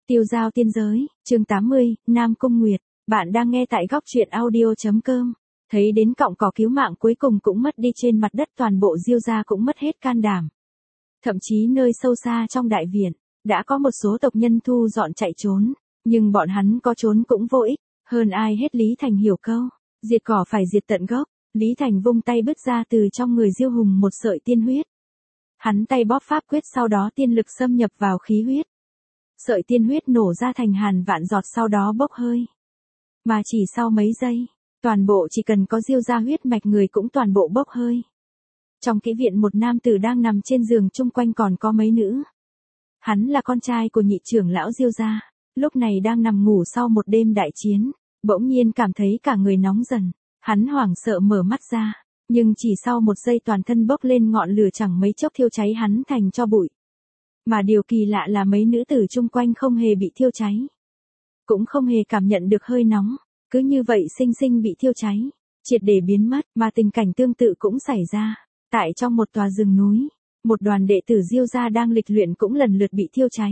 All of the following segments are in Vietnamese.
Tiêu giao tiên giới, chương 80, Nam Cung Nguyệt. Bạn đang nghe tại góc truyện audio.com. Thấy đến cọng cỏ cứu mạng cuối cùng cũng mất đi trên mặt đất, toàn bộ Diêu gia cũng mất hết can đảm. Thậm chí nơi sâu xa trong đại viện, đã có một số tộc nhân thu dọn chạy trốn, nhưng bọn hắn có trốn cũng vô ích, hơn ai hết Lý Thành hiểu câu, diệt cỏ phải diệt tận gốc. Lý Thành vung tay bứt ra từ trong người Diêu Hùng một sợi tiên huyết. Hắn tay bóp pháp quyết, sau đó tiên lực xâm nhập vào khí huyết. Sợi tiên huyết nổ ra thành ngàn vạn giọt, sau đó bốc hơi. Mà chỉ sau mấy giây, toàn bộ chỉ cần có Diêu gia huyết mạch người cũng toàn bộ bốc hơi. Trong kỹ viện một nam tử đang nằm trên giường, chung quanh còn có mấy nữ. Hắn là con trai của nhị trưởng lão Diêu gia, lúc này đang nằm ngủ sau một đêm đại chiến, bỗng nhiên cảm thấy cả người nóng dần. Hắn hoảng sợ mở mắt ra, nhưng chỉ sau một giây toàn thân bốc lên ngọn lửa, chẳng mấy chốc thiêu cháy hắn thành tro bụi. Mà điều kỳ lạ là mấy nữ tử chung quanh không hề bị thiêu cháy, cũng không hề cảm nhận được hơi nóng, cứ như vậy sinh sinh bị thiêu cháy, triệt để biến mất. Mà tình cảnh tương tự cũng xảy ra tại trong một tòa rừng núi, một đoàn đệ tử Diêu gia đang lịch luyện cũng lần lượt bị thiêu cháy.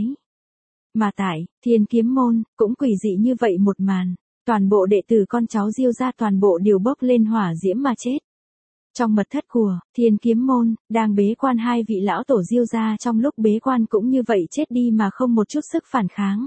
Mà tại Thiên Kiếm môn cũng quỷ dị như vậy một màn, toàn bộ đệ tử con cháu Diêu gia toàn bộ đều bốc lên hỏa diễm mà chết. Trong mật thất của Thiên Kiếm môn, đang bế quan hai vị lão tổ Diêu gia trong lúc bế quan cũng như vậy chết đi mà không một chút sức phản kháng.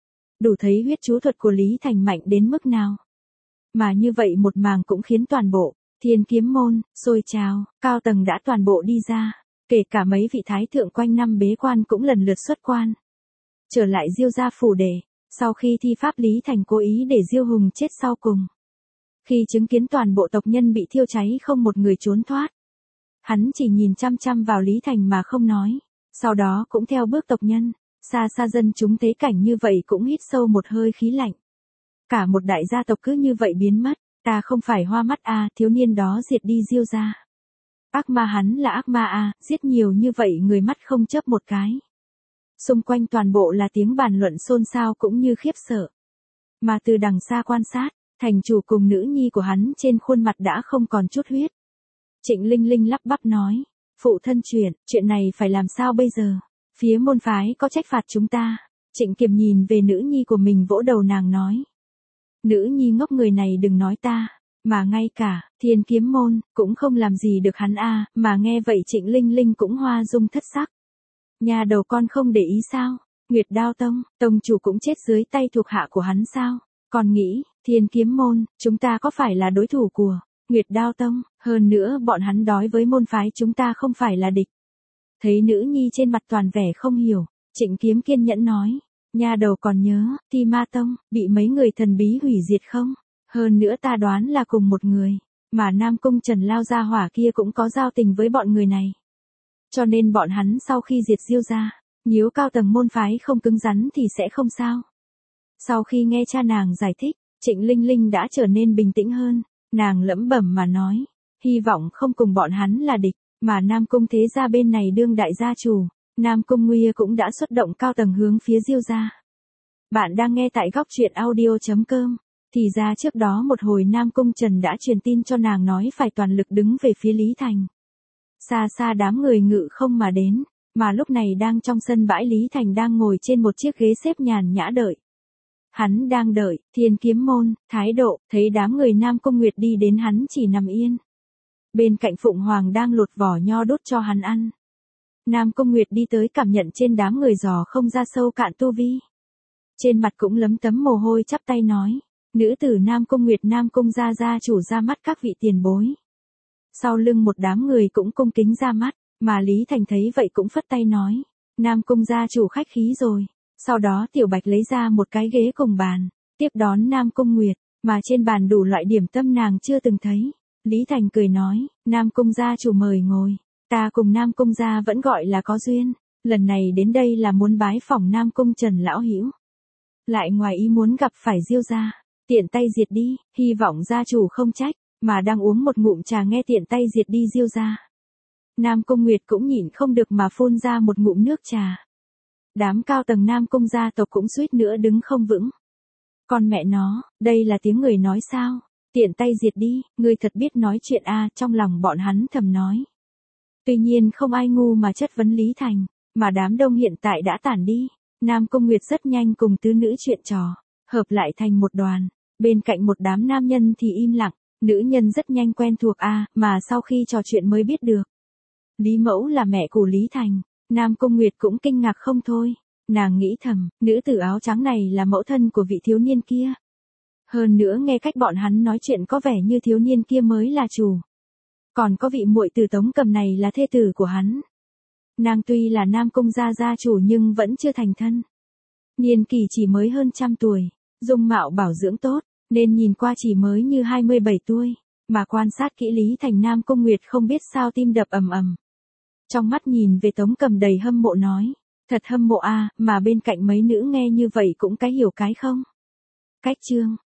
Đủ thấy huyết chú thuật của Lý Thành mạnh đến mức nào. Mà như vậy một màng cũng khiến toàn bộ Thiên Kiếm môn sôi trào, cao tầng đã toàn bộ đi ra, kể cả mấy vị thái thượng quanh năm bế quan cũng lần lượt xuất quan. Trở lại Diêu gia phủ để, sau khi thi pháp Lý Thành cố ý để Diêu Hùng chết sau cùng. Khi chứng kiến toàn bộ tộc nhân bị thiêu cháy không một người trốn thoát, hắn chỉ nhìn chăm chăm vào Lý Thành mà không nói, sau đó cũng theo bước tộc nhân, xa xa dân chúng thấy cảnh như vậy cũng hít sâu một hơi khí lạnh. Cả một đại gia tộc cứ như vậy biến mất, ta không phải hoa mắt à, thiếu niên đó diệt đi Diêu gia. Ác ma, hắn là ác ma à, giết nhiều như vậy người mắt không chớp một cái. Xung quanh toàn bộ là tiếng bàn luận xôn xao cũng như khiếp sợ. Mà từ đằng xa quan sát, thành chủ cùng nữ nhi của hắn trên khuôn mặt đã không còn chút huyết. Trịnh Linh Linh lắp bắp nói, phụ thân chuyện này phải làm sao bây giờ? Phía môn phái có trách phạt chúng ta. Trịnh Kiềm nhìn về nữ nhi của mình, vỗ đầu nàng nói. Nữ nhi ngốc, người này đừng nói ta, mà ngay cả Thiên Kiếm môn cũng không làm gì được hắn a. Mà nghe vậy Trịnh Linh Linh cũng hoa dung thất sắc. Nhà đầu con không để ý sao? Nguyệt Đao Tông, tông chủ cũng chết dưới tay thuộc hạ của hắn sao? Còn nghĩ, Thiên Kiếm môn, chúng ta có phải là đối thủ của Nguyệt Đao Tông? Hơn nữa bọn hắn đối với môn phái chúng ta không phải là địch. Thấy nữ nhi trên mặt toàn vẻ không hiểu, Trịnh Kiếm kiên nhẫn nói, nhà đầu còn nhớ, Ti Ma Tông, bị mấy người thần bí hủy diệt không? Hơn nữa ta đoán là cùng một người, mà Nam Cung Trần lao ra hỏa kia cũng có giao tình với bọn người này. Cho nên bọn hắn sau khi diệt Diêu gia, nếu cao tầng môn phái không cứng rắn thì sẽ không sao. Sau khi nghe cha nàng giải thích, Trịnh Linh Linh đã trở nên bình tĩnh hơn, nàng lẩm bẩm mà nói, hy vọng không cùng bọn hắn là địch, mà Nam Cung thế gia bên này đương đại gia chủ, Nam Cung Nguy cũng đã xuất động cao tầng hướng phía Diêu gia. Bạn đang nghe tại góc truyện audio.com. Thì ra trước đó một hồi Nam Cung Trần đã truyền tin cho nàng nói phải toàn lực đứng về phía Lý Thành. Xa xa đám người ngự không mà đến, mà lúc này đang trong sân bãi, Lý Thành đang ngồi trên một chiếc ghế xếp nhàn nhã đợi. Hắn đang đợi Thiên Kiếm môn, thái độ, thấy đám người Nam Cung Nguyệt đi đến hắn chỉ nằm yên. Bên cạnh Phụng Hoàng đang lột vỏ nho đốt cho hắn ăn. Nam Cung Nguyệt đi tới cảm nhận trên đám người dò không ra sâu cạn tu vi. Trên mặt cũng lấm tấm mồ hôi, chắp tay nói, nữ tử Nam Cung Nguyệt, Nam Cung gia gia chủ ra mắt các vị tiền bối. Sau lưng một đám người cũng cung kính ra mắt, mà Lý Thành thấy vậy cũng phất tay nói, Nam Cung gia chủ khách khí rồi. Sau đó Tiểu Bạch lấy ra một cái ghế cùng bàn, tiếp đón Nam Cung Nguyệt, mà trên bàn đủ loại điểm tâm nàng chưa từng thấy. Lý Thành cười nói, Nam Cung gia chủ mời ngồi, ta cùng Nam Cung gia vẫn gọi là có duyên, lần này đến đây là muốn bái phỏng Nam Cung Trần lão hữu. Lại ngoài ý muốn gặp phải Diêu gia, tiện tay diệt đi, hy vọng gia chủ không trách, mà đang uống một ngụm trà nghe tiện tay diệt đi Diêu gia. Nam Cung Nguyệt cũng nhịn không được mà phun ra một ngụm nước trà. Đám cao tầng Nam Cung gia tộc cũng suýt nữa đứng không vững. Con mẹ nó, đây là tiếng người nói sao? Tiện tay diệt đi, ngươi thật biết nói chuyện a, trong lòng bọn hắn thầm nói. Tuy nhiên không ai ngu mà chất vấn Lý Thành, mà đám đông hiện tại đã tản đi. Nam Cung Nguyệt rất nhanh cùng tứ nữ chuyện trò, hợp lại thành một đoàn, bên cạnh một đám nam nhân thì im lặng, nữ nhân rất nhanh quen thuộc mà sau khi trò chuyện mới biết được. Lý Mẫu là mẹ của Lý Thành, Nam Cung Nguyệt cũng kinh ngạc không thôi, nàng nghĩ thầm, nữ tử áo trắng này là mẫu thân của vị thiếu niên kia. Hơn nữa nghe cách bọn hắn nói chuyện có vẻ như thiếu niên kia mới là chủ. Còn có vị muội tử Tống Cầm này là thê tử của hắn. Nàng tuy là Nam Cung gia chủ nhưng vẫn chưa thành thân. Niên kỳ chỉ mới hơn 100 tuổi, dung mạo bảo dưỡng tốt, nên nhìn qua chỉ mới như 27 tuổi, mà quan sát kỹ Lý Thành Nam Cung Nguyệt không biết sao tim đập ầm ầm. Trong mắt nhìn về Tống Cầm đầy hâm mộ nói, thật hâm mộ mà bên cạnh mấy nữ nghe như vậy cũng cái hiểu cái không. Cách chương